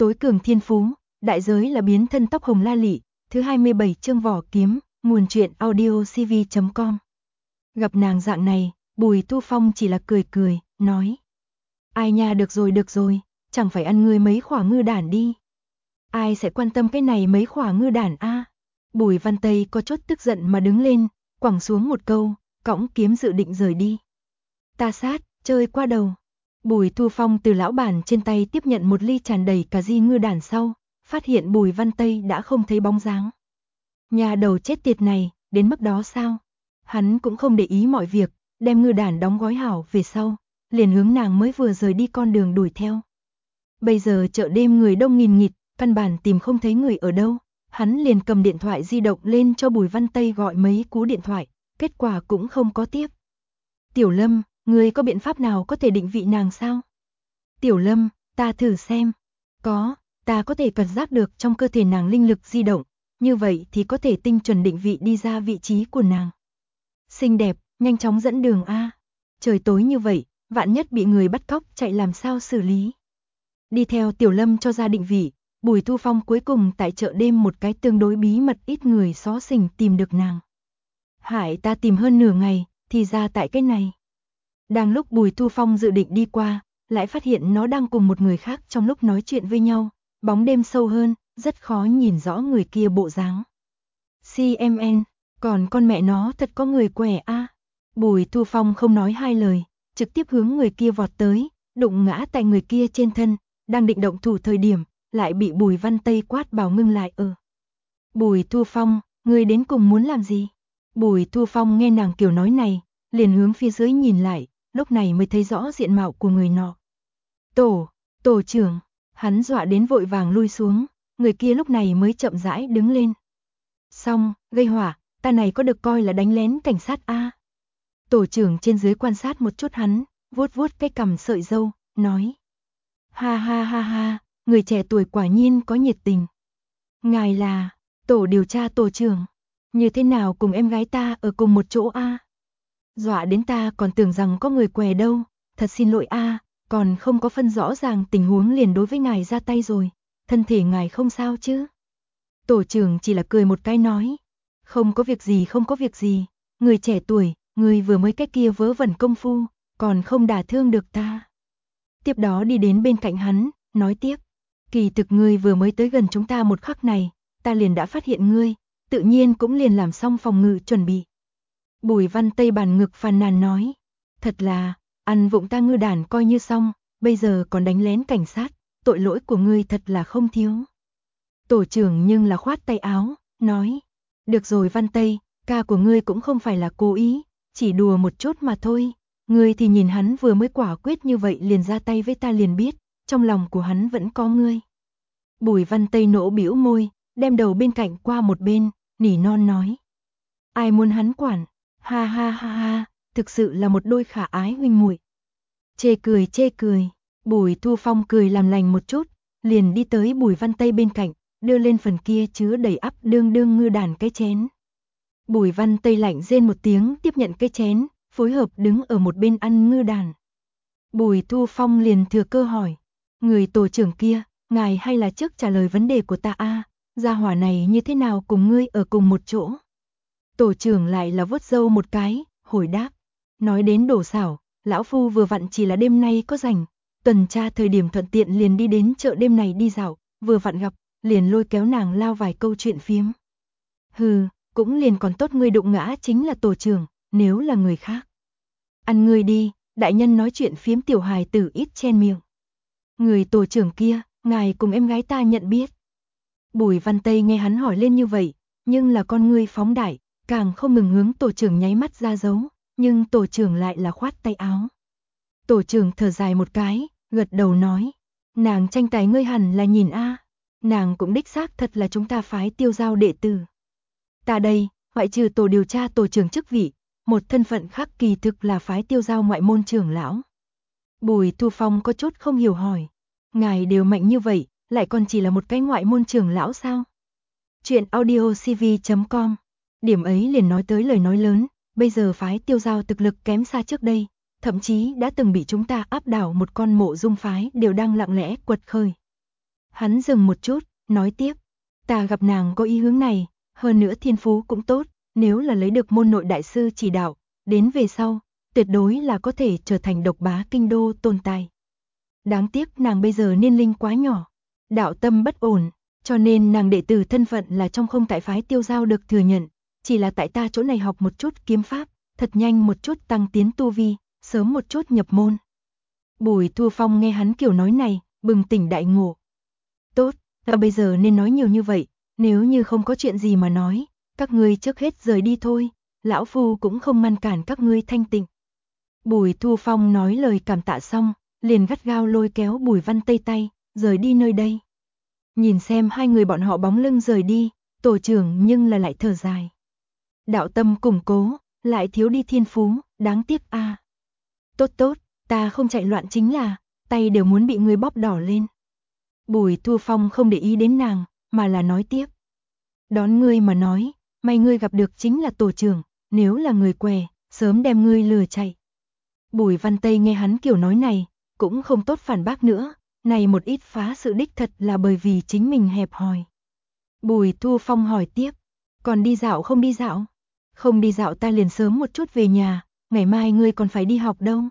tối cường thiên phú, đại giới là biến thân tóc hồng la lị, thứ 27 chương vỏ kiếm, nguồn truyện audiocv.com. Gặp nàng dạng này, Bùi Tu Phong chỉ là cười cười, nói. Ai nha, được rồi, chẳng phải ăn ngươi mấy khỏa ngư đản đi. Ai sẽ quan tâm cái này mấy khỏa ngư đản a? Bùi Văn Tây có chút tức giận mà đứng lên, quẳng xuống một câu, cõng kiếm dự định rời đi. Ta sát, chơi qua đầu. Bùi Tu Phong từ lão bản trên tay tiếp nhận một ly tràn đầy cà ri ngư đản sau, phát hiện Bùi Văn Tây đã không thấy bóng dáng. Nhà đầu chết tiệt này, đến mức đó sao? Hắn cũng không để ý mọi việc, đem ngư đản đóng gói hảo về sau, liền hướng nàng mới vừa rời đi con đường đuổi theo. Bây giờ chợ đêm người đông nghìn nghịt, căn bản tìm không thấy người ở đâu, hắn liền cầm điện thoại di động lên cho Bùi Văn Tây gọi mấy cú điện thoại, kết quả cũng không có tiếp. Tiểu Lâm, ngươi có biện pháp nào có thể định vị nàng sao? Tiểu Lâm, ta thử xem. Có, ta có thể cảm giác được trong cơ thể nàng linh lực di động, như vậy thì có thể tinh chuẩn định vị đi ra vị trí của nàng. Xinh đẹp, nhanh chóng dẫn đường a. Trời tối như vậy, vạn nhất bị người bắt cóc chạy làm sao xử lý? Đi theo Tiểu Lâm cho ra định vị, Bùi Tu Phong cuối cùng tại chợ đêm một cái tương đối bí mật ít người xó xỉnh tìm được nàng. Hại ta tìm hơn nửa ngày, thì ra tại cái này. Đang lúc Bùi Tu Phong dự định đi qua, lại phát hiện nó đang cùng một người khác trong lúc nói chuyện với nhau, bóng đêm sâu hơn, rất khó nhìn rõ người kia bộ dáng. CMN, còn con mẹ nó thật có người quẻ a. Bùi Tu Phong không nói hai lời, trực tiếp hướng người kia vọt tới, đụng ngã tại người kia trên thân, đang định động thủ thời điểm, lại bị Bùi Văn Tây quát bảo ngưng lại. Bùi Tu Phong, ngươi đến cùng muốn làm gì? Bùi Tu Phong nghe nàng kiểu nói này, liền hướng phía dưới nhìn lại, lúc này mới thấy rõ diện mạo của người nọ. Tổ trưởng, hắn dọa đến vội vàng lui xuống, người kia lúc này mới chậm rãi đứng lên. Xong, gây hỏa, ta này có được coi là đánh lén cảnh sát a? Tổ trưởng trên dưới quan sát một chút hắn, vuốt vuốt cái cằm sợi râu, nói. Ha ha ha ha, người trẻ tuổi quả nhiên có nhiệt tình. Ngài là, tổ điều tra tổ trưởng, như thế nào cùng em gái ta ở cùng một chỗ a? Dọa đến ta còn tưởng rằng có người què đâu, thật xin lỗi a, còn không có phân rõ ràng tình huống liền đối với ngài ra tay rồi, thân thể ngài không sao chứ? Tổ trưởng chỉ là cười một cái nói, không có việc gì, người trẻ tuổi, người vừa mới cái kia vớ vẩn công phu, còn không đả thương được ta. Tiếp đó đi đến bên cạnh hắn, nói tiếp, kỳ thực ngươi vừa mới tới gần chúng ta một khắc này, ta liền đã phát hiện ngươi, tự nhiên cũng liền làm xong phòng ngự chuẩn bị. Bùi Văn Tây bàn ngực phàn nàn nói, thật là, ăn vụng ta ngư đản coi như xong, bây giờ còn đánh lén cảnh sát, tội lỗi của ngươi thật là không thiếu. Tổ trưởng nhưng là khoát tay áo, nói, được rồi Văn Tây, ca của ngươi cũng không phải là cố ý, chỉ đùa một chút mà thôi, ngươi thì nhìn hắn vừa mới quả quyết như vậy liền ra tay với ta liền biết, trong lòng của hắn vẫn có ngươi. Bùi Văn Tây nỗ bĩu môi, đem đầu bên cạnh qua một bên, nỉ non nói, ai muốn hắn quản, ha ha ha ha, thực sự là một đôi khả ái huynh muội. Chê cười, Bùi Tu Phong cười làm lành một chút, liền đi tới Bùi Văn Tây bên cạnh, đưa lên phần kia chứa đầy ắp đương ngư đản cái chén. Bùi Văn Tây lạnh rên một tiếng tiếp nhận cái chén, phối hợp đứng ở một bên ăn ngư đản. Bùi Tu Phong liền thừa cơ hỏi, người tổ trưởng kia, ngài hay là trước trả lời vấn đề của ta a, gia hỏa này như thế nào cùng ngươi ở cùng một chỗ? Tổ trưởng lại là vuốt râu một cái, hồi đáp, nói đến đổ xảo, lão phu vừa vặn chỉ là đêm nay có rảnh, tuần tra thời điểm thuận tiện liền đi đến chợ đêm này đi dạo, vừa vặn gặp, liền lôi kéo nàng lao vài câu chuyện phiếm. Hừ, cũng liền còn tốt ngươi đụng ngã chính là tổ trưởng, nếu là người khác. Ăn ngươi đi, đại nhân nói chuyện phiếm tiểu hài tử ít chen miệng. Người tổ trưởng kia, ngài cùng em gái ta nhận biết. Bùi Văn Tây nghe hắn hỏi lên như vậy, nhưng là con ngươi phóng đại, càng không ngừng hướng tổ trưởng nháy mắt ra dấu, nhưng tổ trưởng lại là khoát tay áo. Tổ trưởng thở dài một cái, gật đầu nói, nàng tranh tài ngươi hẳn là nhìn a, nàng cũng đích xác thật là chúng ta phái Tiêu Giao đệ tử. Ta đây, ngoại trừ tổ điều tra tổ trưởng chức vị, một thân phận khác kỳ thực là phái Tiêu Giao ngoại môn trưởng lão. Bùi Tu Phong có chút không hiểu hỏi, ngài đều mạnh như vậy, lại còn chỉ là một cái ngoại môn trưởng lão sao? Chuyện audiocv.com. Điểm ấy liền nói tới lời nói lớn, bây giờ phái Tiêu Giao thực lực kém xa trước đây, thậm chí đã từng bị chúng ta áp đảo một con Mộ Dung phái đều đang lặng lẽ quật khởi. Hắn dừng một chút, nói tiếp, ta gặp nàng có ý hướng này, hơn nữa thiên phú cũng tốt, nếu là lấy được môn nội đại sư chỉ đạo, đến về sau, tuyệt đối là có thể trở thành độc bá kinh đô tồn tại. Đáng tiếc nàng bây giờ niên linh quá nhỏ, đạo tâm bất ổn, cho nên nàng đệ tử thân phận là trong không tại phái Tiêu Giao được thừa nhận, chỉ là tại ta chỗ này học một chút kiếm pháp, thật nhanh một chút tăng tiến tu vi, sớm một chút nhập môn. Bùi Thu Phong nghe hắn kiểu nói này, bừng tỉnh đại ngộ. Tốt, ta bây giờ nên nói nhiều như vậy, nếu như không có chuyện gì mà nói, các ngươi trước hết rời đi thôi, lão phu cũng không ngăn cản các ngươi thanh tịnh. Bùi Thu Phong nói lời cảm tạ xong, liền gắt gao lôi kéo Bùi Văn Tây tay, rời đi nơi đây. Nhìn xem hai người bọn họ bóng lưng rời đi, tổ trưởng nhưng là lại thở dài. Đạo tâm củng cố, lại thiếu đi thiên phú, đáng tiếc a. Tốt tốt, ta không chạy loạn chính là, tay đều muốn bị ngươi bóp đỏ lên. Bùi Thu Phong không để ý đến nàng, mà là nói tiếp. Đón ngươi mà nói, may ngươi gặp được chính là tổ trưởng, nếu là người què, sớm đem ngươi lừa chạy. Bùi Văn Tây nghe hắn kiểu nói này, cũng không tốt phản bác nữa, này một ít phá sự đích thật là bởi vì chính mình hẹp hòi. Bùi Thu Phong hỏi tiếp, còn đi dạo không đi dạo? Không đi dạo ta liền sớm một chút về nhà, ngày mai ngươi còn phải đi học đâu.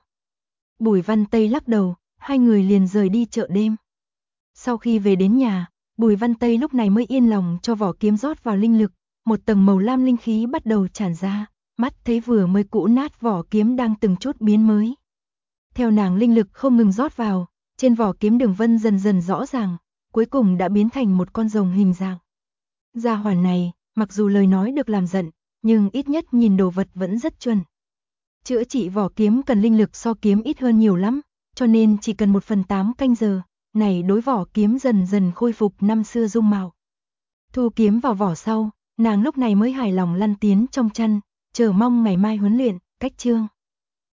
Bùi Văn Tây lắc đầu, hai người liền rời đi chợ đêm. Sau khi về đến nhà, Bùi Văn Tây lúc này mới yên lòng cho vỏ kiếm rót vào linh lực, một tầng màu lam linh khí bắt đầu tràn ra, mắt thấy vừa mới cũ nát vỏ kiếm đang từng chút biến mới. Theo nàng linh lực không ngừng rót vào, trên vỏ kiếm đường vân dần dần rõ ràng, cuối cùng đã biến thành một con rồng hình dạng. Gia hỏa này, mặc dù lời nói được làm giận, nhưng ít nhất nhìn đồ vật vẫn rất chuẩn. Chữa trị vỏ kiếm cần linh lực so kiếm ít hơn nhiều lắm, cho nên chỉ cần 1/8 canh giờ, này đối vỏ kiếm dần dần khôi phục năm xưa dung mạo. Thu kiếm vào vỏ sau, nàng lúc này mới hài lòng lăn tiến trong chăn, chờ mong ngày mai huấn luyện, cách chương.